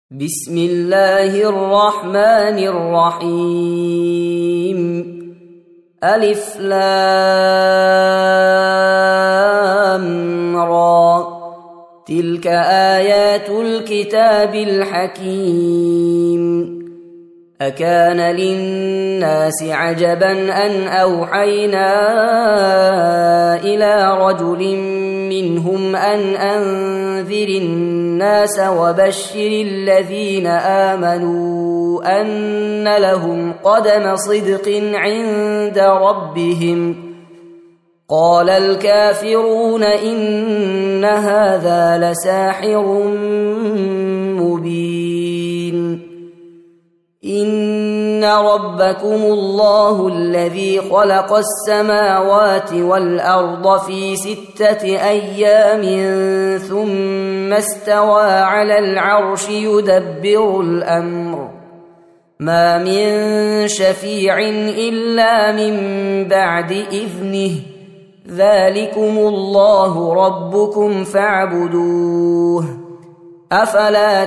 بسم الله الرحمن الرحيم. ألف لام را، تلك آيات الكتاب الحكيم. أكان للناس عجبا أن أوحينا إلى رجل منهم أن أنذر الناس وبشر الذين آمنوا أن لهم قدم صدق عند ربهم. قال الكافرون إن هذا لساحر مبين. إن ربكم الله الذي خلق السماوات والأرض في 6 أيام ثم استوى على العرش يدبر الأمر. ما من شفيع إلا من بعد إذنه. ذلكم الله ربكم فاعبدوه. أفلا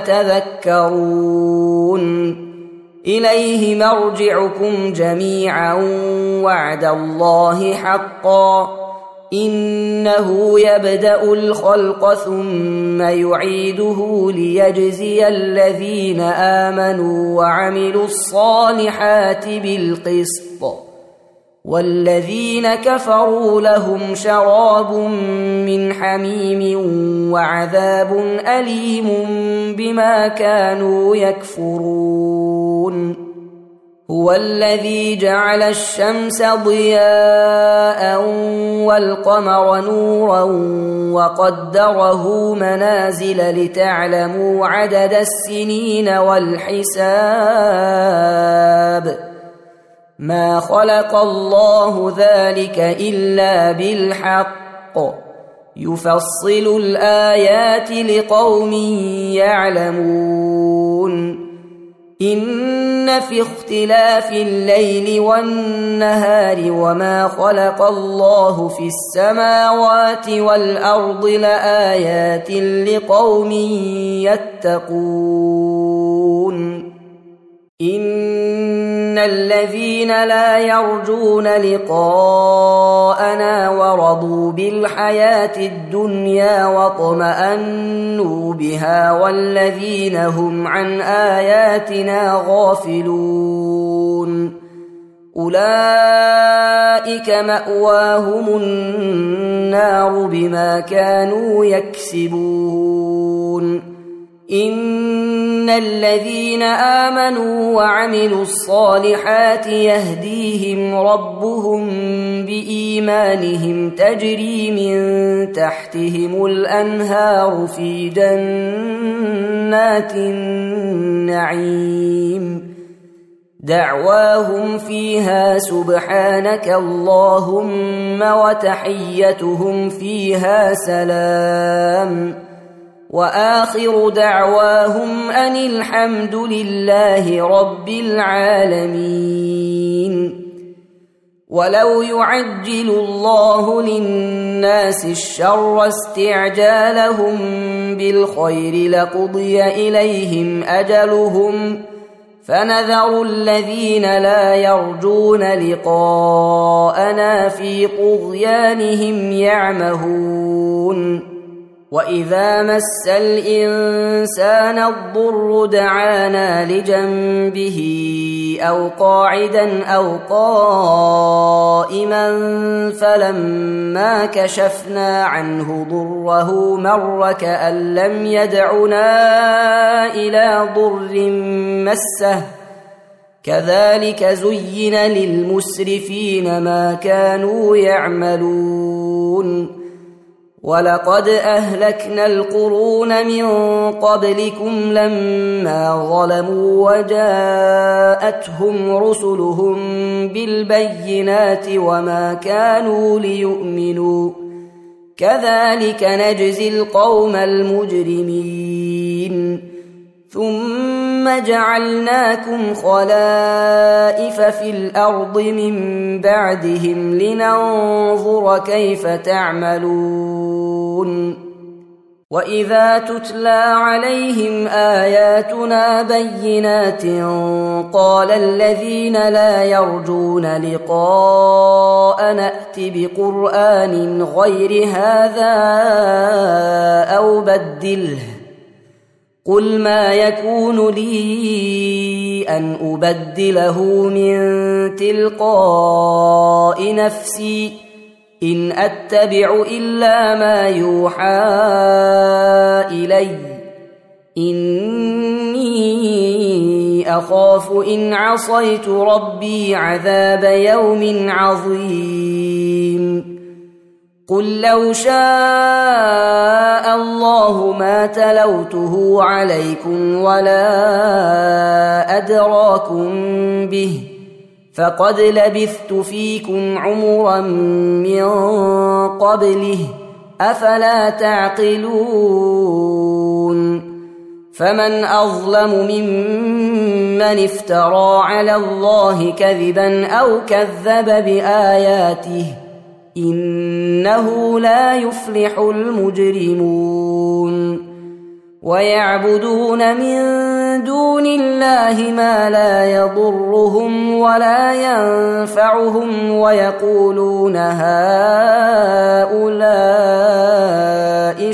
تذكرون؟ إليه مرجعكم جميعا وعد الله حقا. إنه يبدأ الخلق ثم يعيده ليجزي الذين آمنوا وعملوا الصالحات بالقسط، والذين كفروا لهم شراب من حميم وعذاب أليم بما كانوا يكفرون. هو الذي جعل الشمس ضياء والقمر نورا وقدره منازل لتعلموا عدد السنين والحساب. ما خلق الله ذلك إلا بالحق. يفصل الآيات لقوم يعلمون. إن في اختلاف الليل والنهار وما خلق الله في السماوات والأرض لآيات لقوم يتقون. إن الذين لا يرجون لقاءنا ورضوا بالحياة الدنيا واطمأنوا بها والذين هم عن آياتنا غافلون أولئك مأواهم النار بما كانوا يكسبون. إن الذين آمنوا وعملوا الصالحات يهديهم ربهم بإيمانهم تجري من تحتهم الأنهار في جنات النعيم. دعواهم فيها سبحانك اللهم وتحيتهم فيها سلام. وآخر دعواهم أن الحمد لله رب العالمين. ولو يعجل الله للناس الشر استعجالهم بالخير لقضي إليهم أجلهم، فنذر الذين لا يرجون لقاءنا في طغيانهم يعمهون. وإذا مس الإنسان الضر دعانا لجنبه أو قاعدا أو قائما فلما كشفنا عنه ضره مر كأن لم يدعنا إلى ضر مسه. كذلك زين للمسرفين ما كانوا يعملون. ولقد أهلكنا القرون من قبلكم لما ظلموا وجاءتهم رسلهم بالبينات وما كانوا ليؤمنوا. كذلك نجزي القوم المجرمين. ثم جعلناكم خلائف في الأرض من بعدهم لننظر كيف تعملون. وإذا تتلى عليهم آياتنا بينات قال الذين لا يرجون لقاء نأت بقرآن غير هذا أو بدله قل ما يكون لي أن أبدله من تلقاء نفسي إن أتبع إلا ما يوحى إلي إني أخاف إن عصيت ربي عذاب يوم عظيم قل لو شاء الله ما تلوته عليكم ولا أدراكم به فقد لبثت فيكم عمرا من قبله أفلا تعقلون فمن أظلم ممن افترى على الله كذبا أو كذب بآياته إنه لا يفلح المجرمون ويعبدون من دون الله ما لا يضرهم ولا ينفعهم ويقولون هؤلاء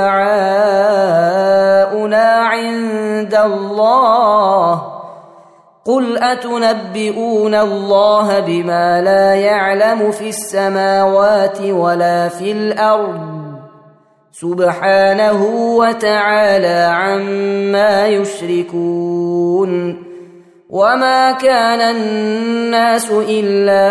شفعاؤنا عند الله قل أتنبئون الله بما لا يعلم في السماوات ولا في الأرض سبحانه وتعالى عما يشركون وما كان الناس إلا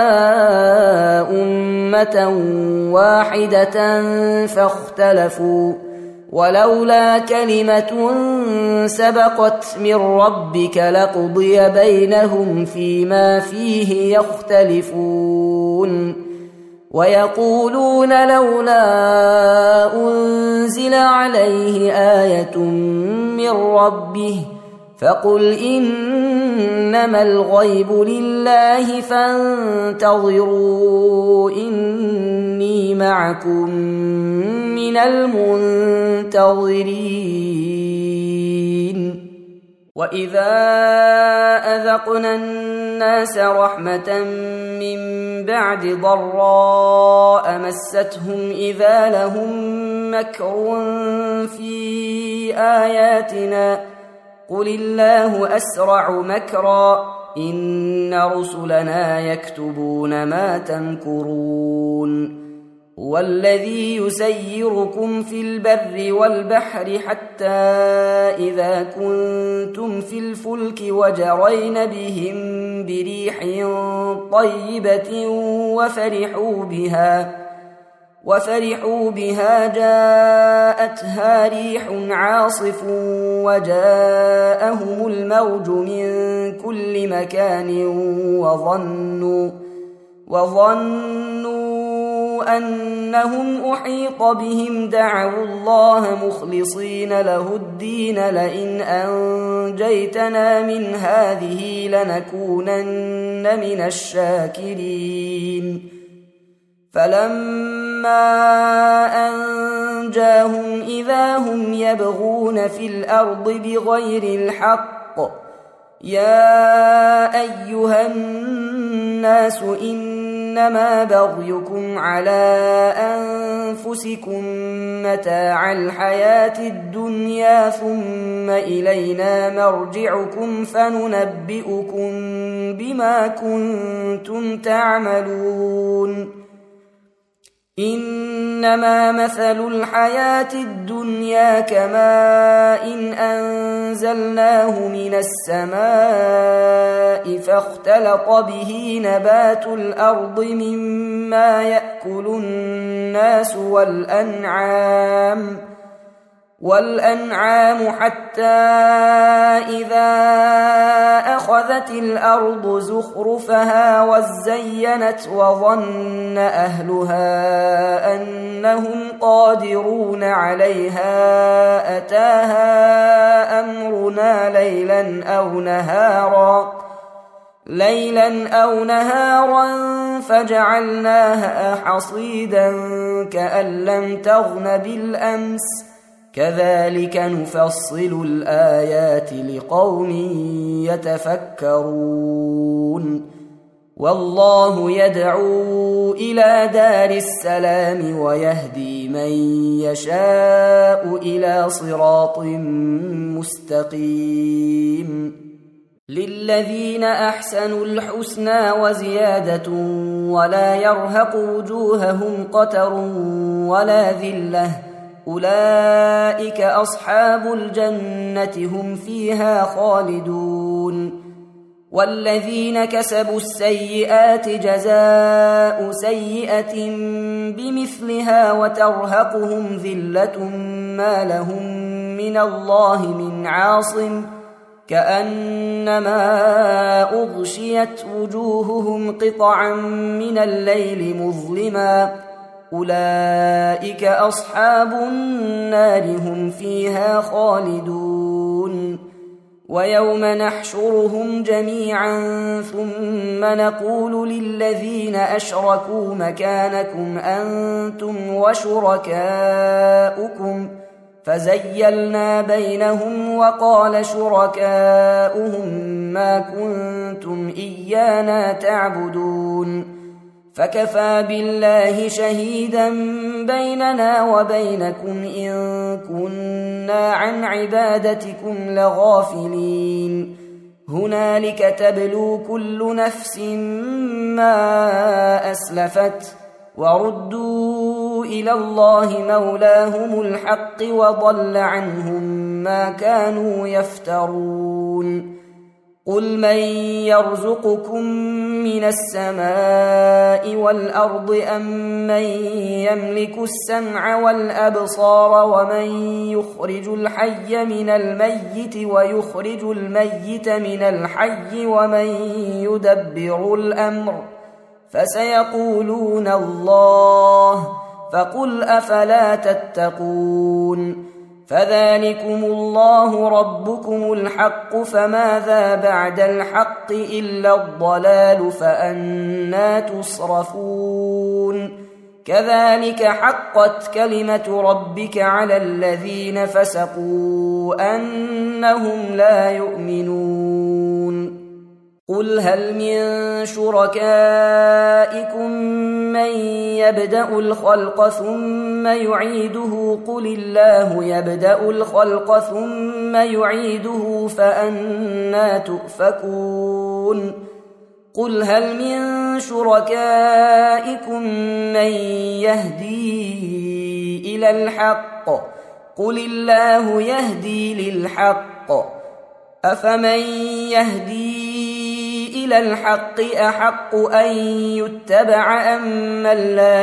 أمة واحدة فاختلفوا ولولا كلمة سبقت من ربك لقضي بينهم فيما فيه يختلفون ويقولون لولا أنزل عليه آية من ربه فقل إنما الغيب لله فانتظروا إني معكم من المنتظرين وإذا أذقنا الناس رحمة من بعد ضراء مستهم إذا لهم مكر في آياتنا قل الله أسرع مكرا إن رسلنا يكتبون ما تمكرون هو الذي يسيركم في البر والبحر حتى إذا كنتم في الفلك وجرين بهم بريح طيبة وفرحوا بها جاءتها ريح عاصف وجاءهم الموج من كل مكان وظنوا أنهم أحيط بهم دعوا الله مخلصين له الدين لئن أنجيتنا من هذه لنكونن من الشاكرين فلما أنجاهم إذا هم يبغون في الأرض بغير الحق يا أيها الناس إنما بغيكم على أنفسكم متاع الحياة الدنيا ثم إلينا مرجعكم فننبئكم بما كنتم تعملون إنما مثل الحياة الدنيا كماء أنزلناه من السماء فاختلط به نبات الأرض مما يأكل الناس والأنعام حتى إذا أخذت الأرض زخرفها وزينت وظن أهلها أنهم قادرون عليها أتاها أمرنا ليلا أو نهارا ليلا أو نهارا فجعلناها حصيدا كأن لم تغن بالأمس كذلك نفصل الآيات لقوم يتفكرون والله يدعو إلى دار السلام ويهدي من يشاء إلى صراط مستقيم للذين أحسنوا الحسنى وزيادة ولا يرهق وجوههم قتر ولا ذلة أولئك أصحاب الجنة هم فيها خالدون والذين كسبوا السيئات جزاء سيئة بمثلها وترهقهم ذلة ما لهم من الله من عاصم كأنما أغشيت وجوههم قطعا من الليل مظلما أولئك أصحاب النار هم فيها خالدون ويوم نحشرهم جميعا ثم نقول للذين أشركوا مكانكم أنتم وشركاؤكم فزيلنا بينهم وقال شركاؤهم ما كنتم إيانا تعبدون فكفى بالله شهيدا بيننا وبينكم إن كنا عن عبادتكم لغافلين هنالك تبلو كل نفس ما أسلفت وردوا إلى الله مولاهم الحق وضل عنهم ما كانوا يفترون قل من يرزقكم من السماء والأرض أم من يملك السمع والأبصار ومن يخرج الحي من الميت ويخرج الميت من الحي ومن يدبر الأمر فسيقولون الله فقل أفلا تتقون فذلكم الله ربكم الحق فماذا بعد الحق إلا الضلال فأنى تصرفون كذلك حقت كلمة ربك على الذين فسقوا أنهم لا يؤمنون قل هل من شركائكم من يبدأ الخلق ثم يعيده قل الله يبدأ الخلق ثم يعيده فأنى تؤفكون قل هل من شركائكم من يهدي إلى الحق قل الله يهدي للحق أفمن يهدي إلى الحق أحق أن يتبع أم من لا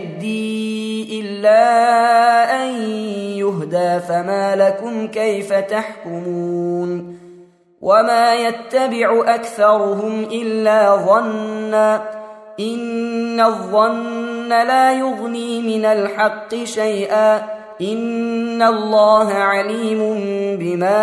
يهدي إلا أن يهدى فما لكم كيف تحكمون وما يتبع أكثرهم إلا ظنا إن الظن لا يغني من الحق شيئا إن الله عليم بما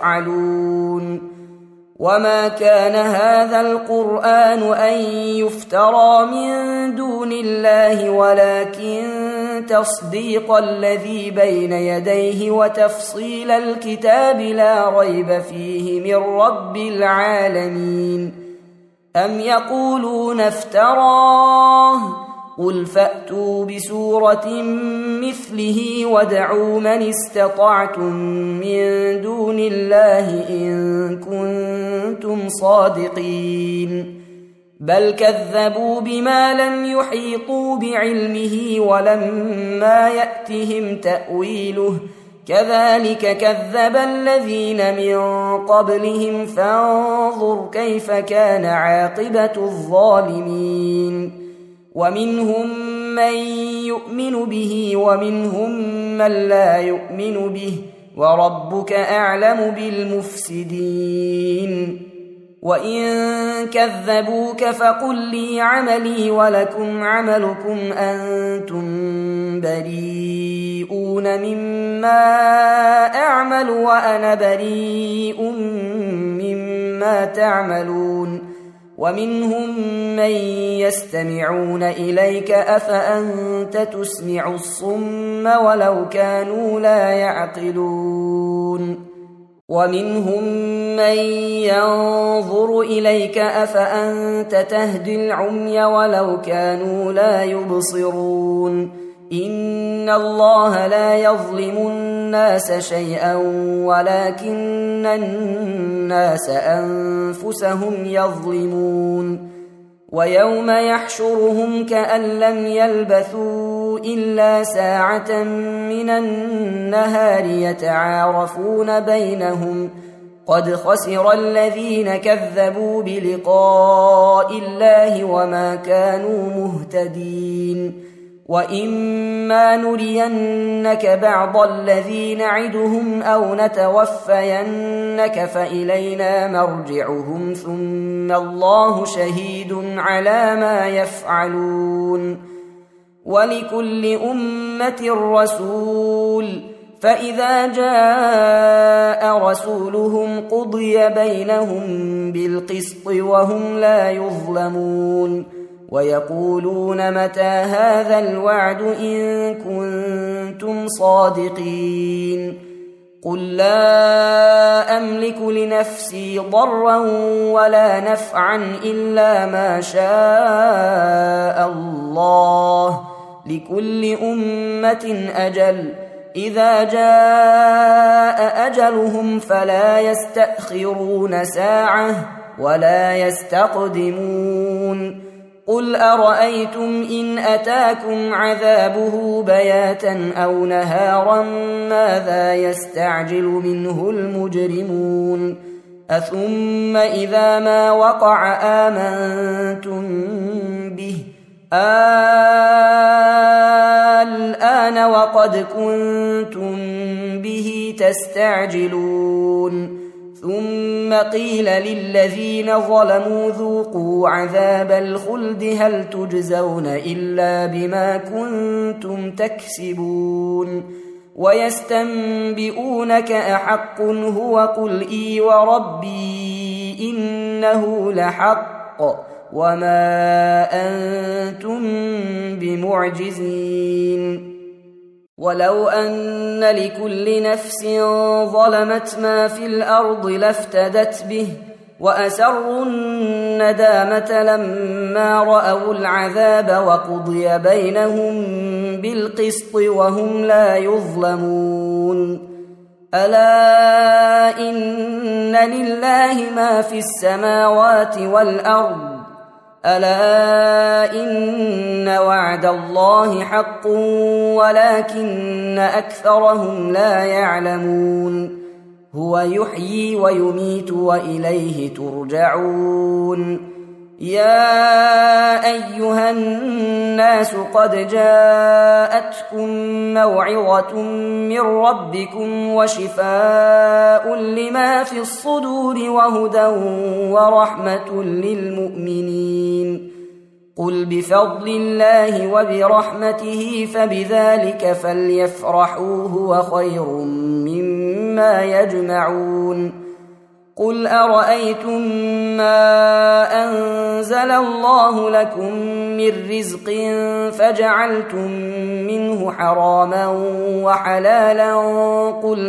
يفعلون وما كان هذا القرآن أن يفترى من دون الله ولكن تصديق الذي بين يديه وتفصيل الكتاب لا ريب فيه من رب العالمين أم يقولون افتراه قل فأتوا بسورة مثله وادعوا من استطعتم من دون الله إن كنتم صادقين بل كذبوا بما لم يحيطوا بعلمه ولما يأتهم تأويله كذلك كذب الذين من قبلهم فانظر كيف كان عاقبة الظالمين ومنهم من يؤمن به ومنهم من لا يؤمن به وربك أعلم بالمفسدين وإن كذبوك فقل لي عملي ولكم عملكم أنتم بريئون مما أعمل وأنا بريء مما تعملون ومنهم من يستمعون إليك أفأنت تسمع الصم ولو كانوا لا يعقلون ومنهم من ينظر إليك أفأنت تهدي العمي ولو كانوا لا يبصرون إن الله لا يظلم الناس شيئا ولكن الناس أنفسهم يظلمون ويوم يحشرهم كأن لم يلبثوا إلا ساعة من النهار يتعارفون بينهم قد خسر الذين كذبوا بلقاء الله وما كانوا مهتدين وإما نرينك بعض الذي نعدهم أو نتوفينك فإلينا مرجعهم ثم الله شهيد على ما يفعلون ولكل أمة رسول فإذا جاء رسولهم قضي بينهم بالقسط وهم لا يظلمون ويقولون متى هذا الوعد إن كنتم صادقين قل لا أملك لنفسي ضرا ولا نفعا إلا ما شاء الله لكل أمة أجل إذا جاء أجلهم فلا يستأخرون ساعة ولا يستقدمون قل أرأيتم إن أتاكم عذابه بياتا أو نهارا ماذا يستعجل منه المجرمون أثم إذا ما وقع آمنتم به الآن وقد كنتم به تستعجلون ثم قيل للذين ظلموا ذوقوا عذاب الخلد هل تجزون إلا بما كنتم تكسبون ويستنبئونك أحق هو قل إي وربي إنه لحق وما أنتم بمعجزين ولو أن لكل نفس ظلمت ما في الأرض لافتدت به وأسروا الندامة لما رأوا العذاب وقضي بينهم بالقسط وهم لا يظلمون ألا إن لله ما في السماوات والأرض ألا إن وعد الله حق ولكن أكثرهم لا يعلمون هو يحيي ويميت وإليه ترجعون يا أيها الناس قد جاءتكم موعظة من ربكم وشفاء لما في الصدور وهدى ورحمة للمؤمنين قل بفضل الله وبرحمته فبذلك فليفرحوا هو خير مما يجمعون قل أرأيتم ما أنزل الله لكم من رزق فجعلتم منه حراما وحلالا قل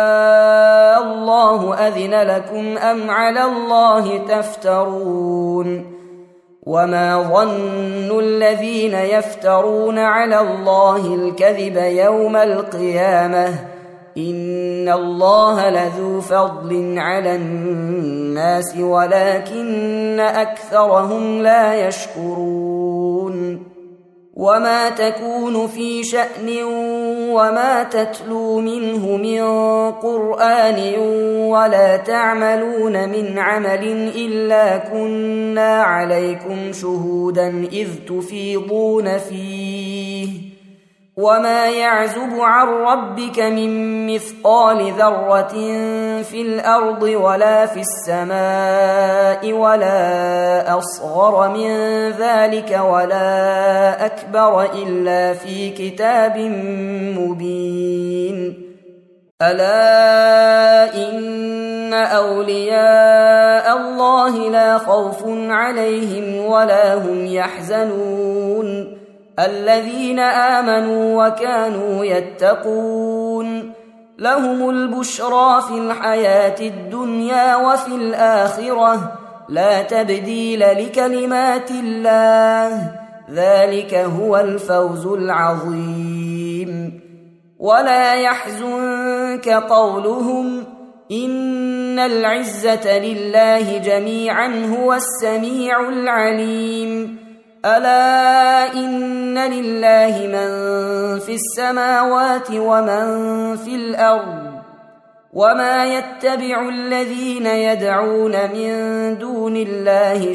الله أذن لكم أم على الله تفترون وما ظن الذين يفترون على الله الكذب يوم القيامة إن الله لذو فضل على الناس ولكن أكثرهم لا يشكرون وما تكون في شأن وما تتلو منه من قرآن ولا تعملون من عمل إلا كنا عليكم شهودا إذ تفيضون فيه وما يعزب عن ربك من مثقال ذرة في الأرض ولا في السماء ولا أصغر من ذلك ولا أكبر إلا في كتاب مبين ألا إن أولياء الله لا خوف عليهم ولا هم يحزنون الذين آمنوا وكانوا يتقون لهم البشرى في الحياة الدنيا وفي الآخرة لا تبديل لكلمات الله ذلك هو الفوز العظيم ولا يحزنك قولهم إن العزة لله جميعا هو السميع العليم ألا إن لله من في السماوات ومن في الأرض وما يتبع الذين يدعون من دون الله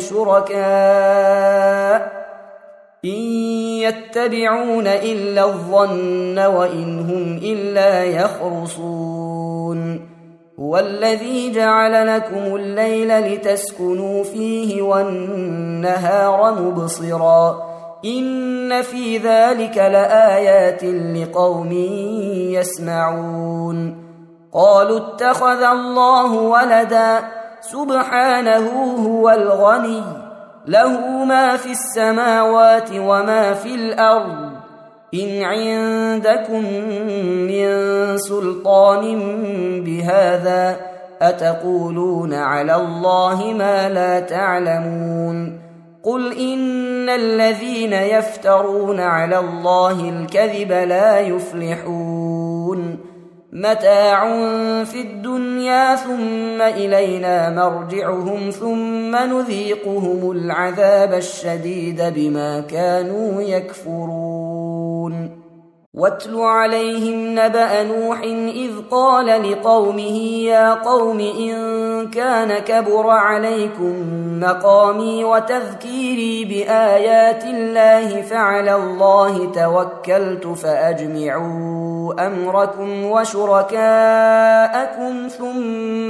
شركاء إن يتبعون إلا الظن وإن هم إلا يخرصون هو الذي جعل لكم الليل لتسكنوا فيه والنهار مبصرا إن في ذلك لآيات لقوم يسمعون قالوا اتخذ الله ولدا سبحانه هو الغني له ما في السماوات وما في الأرض إن عندكم من سلطان بهذا أتقولون على الله ما لا تعلمون قل إن الذين يفترون على الله الكذب لا يفلحون متاع في الدنيا ثم إلينا مرجعهم ثم نذيقهم العذاب الشديد بما كانوا يكفرون واتل عليهم نبأ نوح إذ قال لقومه يا قوم إن كان كبر عليكم مقامي وتذكيري بآيات الله فعلى الله توكلت فأجمعوا أمركم وشركاءكم ثم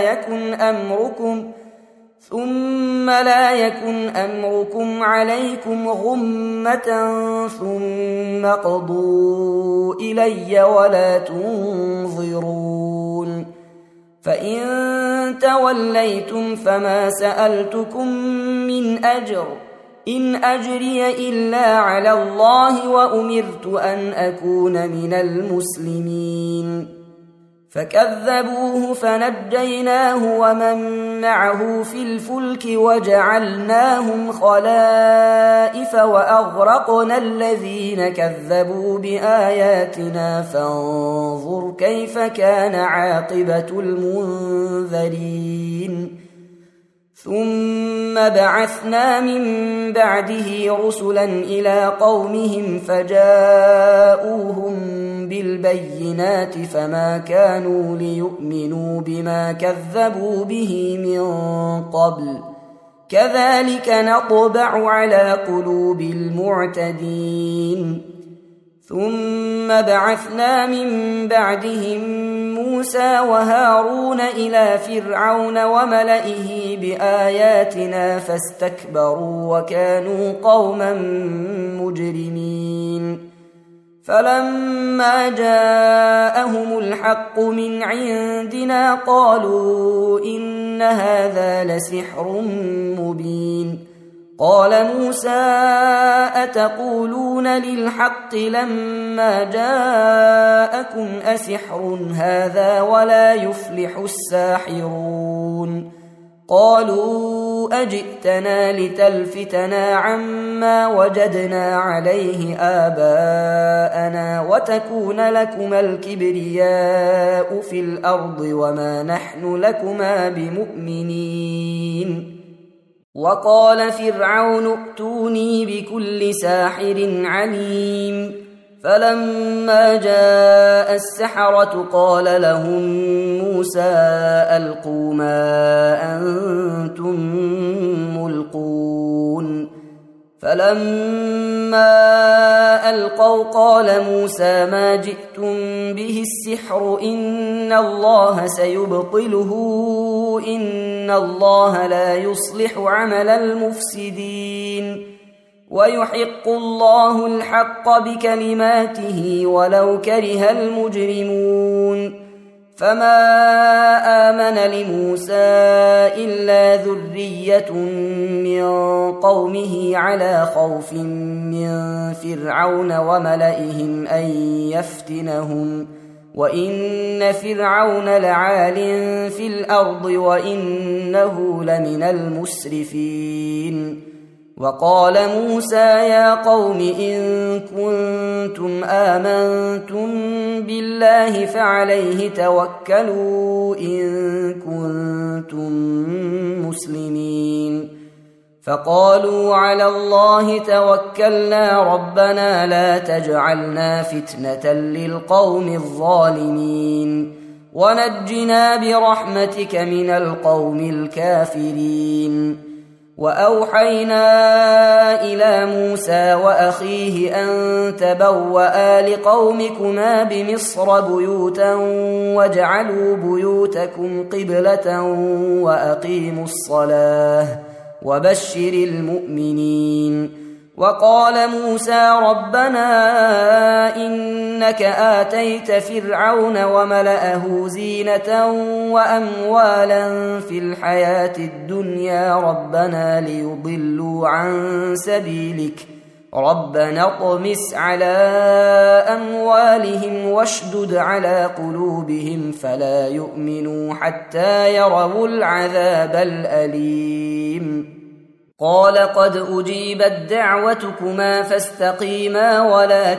لا يكن أمركم عليكم غمة ثم اقضوا إلي ولا تنظرون فإن توليتم فما سألتكم من أجر إن أجري إلا على الله وأمرت أن أكون من المسلمين فكذبوه فنجيناه ومن معه في الفلك وجعلناهم خلائف وأغرقنا الذين كذبوا بآياتنا فانظر كيف كان عاقبة المنذرين ثم بعثنا من بعده رسلا إلى قومهم فجاءوهم بالبينات فما كانوا ليؤمنوا بما كذبوا به من قبل كذلك نطبع على قلوب المعتدين ثم بعثنا من بعدهم موسى وهارون إلى فرعون وملئه بآياتنا فاستكبروا وكانوا قوما مجرمين فلما جاءهم الحق من عندنا قالوا إن هذا لسحر مبين قال موسى أتقولون للحق لما جاءكم أسحر هذا ولا يفلح الساحرون قالوا أجئتنا لتلفتنا عما وجدنا عليه آباءنا وتكون لكما الكبرياء في الأرض وما نحن لكما بمؤمنين وقال فرعون ائتوني بكل ساحر عليم فلما جاء السحرة قال لهم موسى ألقوا ما أنتم ملقون فلما ألقوا قال موسى ما جئتم به السحر إن الله سيبطله إن الله لا يصلح عمل المفسدين ويحق الله الحق بكلماته ولو كره المجرمون فما آمن لموسى إلا ذرية من قومه على خوف من فرعون وملئهم أن يفتنهم وإن فرعون لعال في الأرض وإنه لمن المسرفين. وقال موسى يا قوم إن كنتم آمنتم بالله فعليه توكلوا إن كنتم مسلمين. فقالوا على الله توكلنا ربنا لا تجعلنا فتنة للقوم الظالمين ونجنا برحمتك من القوم الكافرين. وأوحينا إلى موسى وأخيه أن تبوأ لقومكما بمصر بيوتا واجعلوا بيوتكم قبلة وأقيموا الصلاة وبشر المؤمنين. وقال موسى ربنا إنك آتيت فرعون وملأه زينة وأموالا في الحياة الدنيا ربنا ليضلوا عن سبيلك ربنا اطمس على أموالهم واشدد على قلوبهم فلا يؤمنوا حتى يروا العذاب الأليم. قال قد أجيبت دعوتكما فاستقيما ولا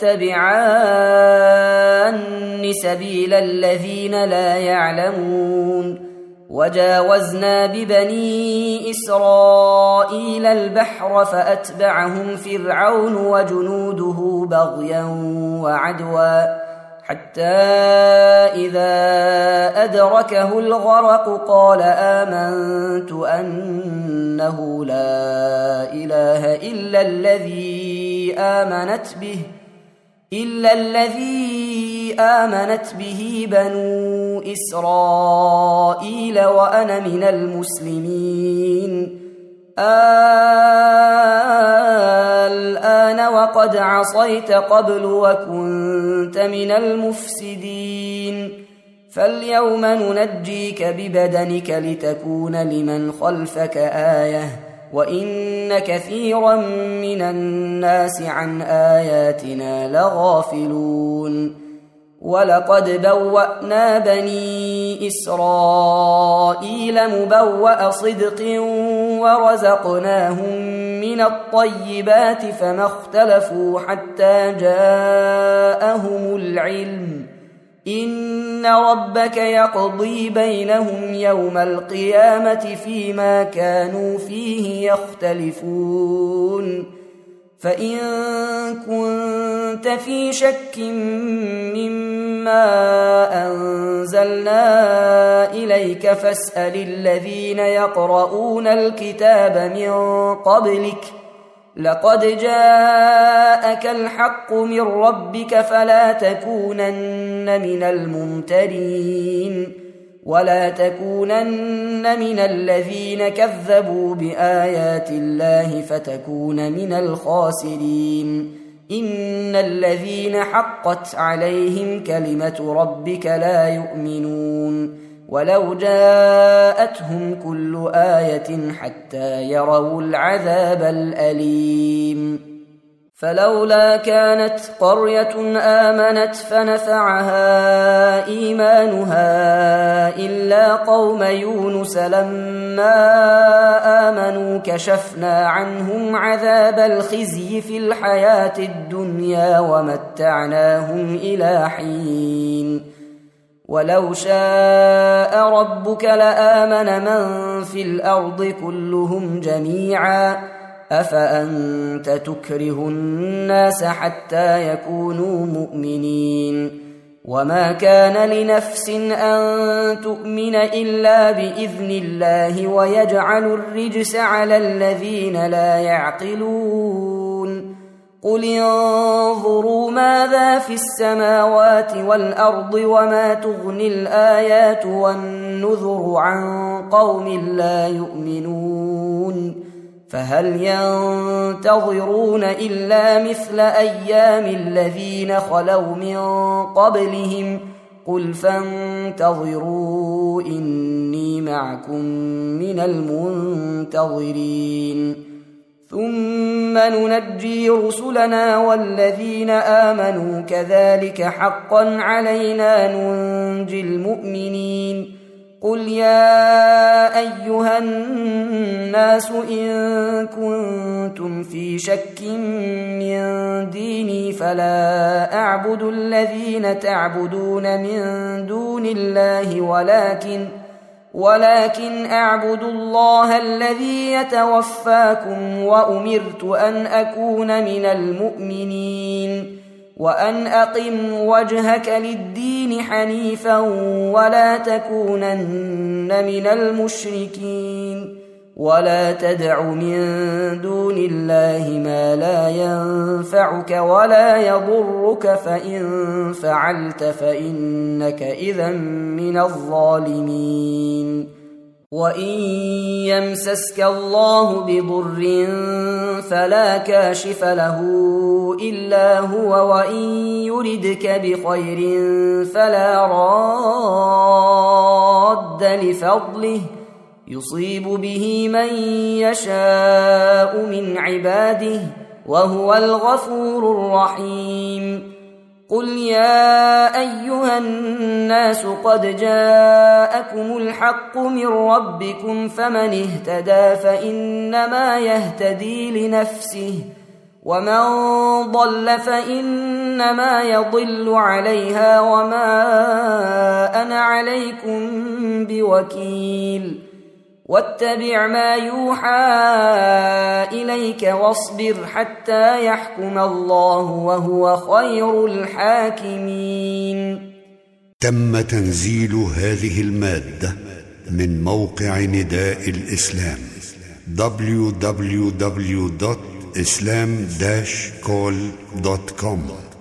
تتبعان سبيل الذين لا يعلمون. وجاوزنا ببني إسرائيل البحر فأتبعهم فرعون وجنوده بغيا وعدوا حتى إذا أدركه الغرق قال آمنت أنه لا إله إلا الذي آمنت به بنو إسرائيل وأنا من المسلمين. الآن وقد عصيت قبل وكنت من المفسدين. فاليوم ننجيك ببدنك لتكون لمن خلفك آية وإن كثيرا من الناس عن آياتنا لغافلون. ولقد بوأنا بني إسرائيل مبوأ صدق ورزقناهم من الطيبات فما اختلفوا حتى جاءهم العلم إن ربك يقضي بينهم يوم القيامة فيما كانوا فيه يختلفون. فإن كنت في شك مما أنزلنا إليك فاسأل الذين يقرؤون الكتاب من قبلك لقد جاءك الحق من ربك فلا تكونن من الممترين ولا تكونن من الذين كذبوا بآيات الله فتكون من الخاسرين. إن الذين حقت عليهم كلمة ربك لا يؤمنون ولو جاءتهم كل آية حتى يروا العذاب الأليم. فلولا كانت قرية آمنت فنفعها إيمانها إلا قوم يونس لما آمنوا كشفنا عنهم عذاب الخزي في الحياة الدنيا ومتعناهم إلى حين. ولو شاء ربك لآمن من في الأرض كلهم جميعا أفأنت تكره الناس حتى يكونوا مؤمنين. وما كان لنفس أن تؤمن إلا بإذن الله ويجعل الرجس على الذين لا يعقلون. قل انظروا ماذا في السماوات والأرض وما تغني الآيات والنذر عن قوم لا يؤمنون. فهل ينتظرون إلا مثل أيام الذين خلوا من قبلهم قل فانتظروا إني معكم من المنتظرين ثم ننجي رسلنا والذين آمنوا كذلك حقا علينا ننجي المؤمنين قل يا أيها الناس إن كنتم في شك من ديني فلا أعبد الذين تعبدون من دون الله ولكن أعبد الله الذي يتوفاكم وأمرت أن أكون من المؤمنين وأن أقم وجهك للدين حنيفا ولا تكونن من المشركين ولا تدع من دون الله ما لا ينفعك ولا يضرك فإن فعلت فإنك إذا من الظالمين وإن يمسسك الله بضر فلا كاشف له إلا هو وإن يردك بخير فلا راد لفضله يصيب به من يشاء من عباده وهو الغفور الرحيم قل يا أيها الناس قد جاءكم الحق من ربكم فمن اهتدى فإنما يهتدي لنفسه ومن ضل فإنما يضل عليها وما أنا عليكم بوكيل واتبع ما يوحى إليك واصبر حتى يحكم الله وهو خير الحاكمين. تم تنزيل هذه المادة من موقع نداء الإسلام www.islam-call.com